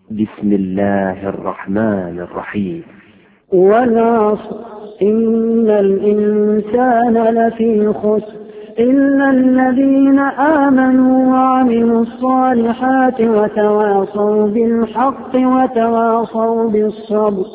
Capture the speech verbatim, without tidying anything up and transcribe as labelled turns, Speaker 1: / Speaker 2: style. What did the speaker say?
Speaker 1: بسم الله الرحمن الرحيم.
Speaker 2: والعصر إن الإنسان لفي خسر إلا الذين آمنوا وعملوا الصالحات وتواصوا بالحق وتواصوا بالصبر.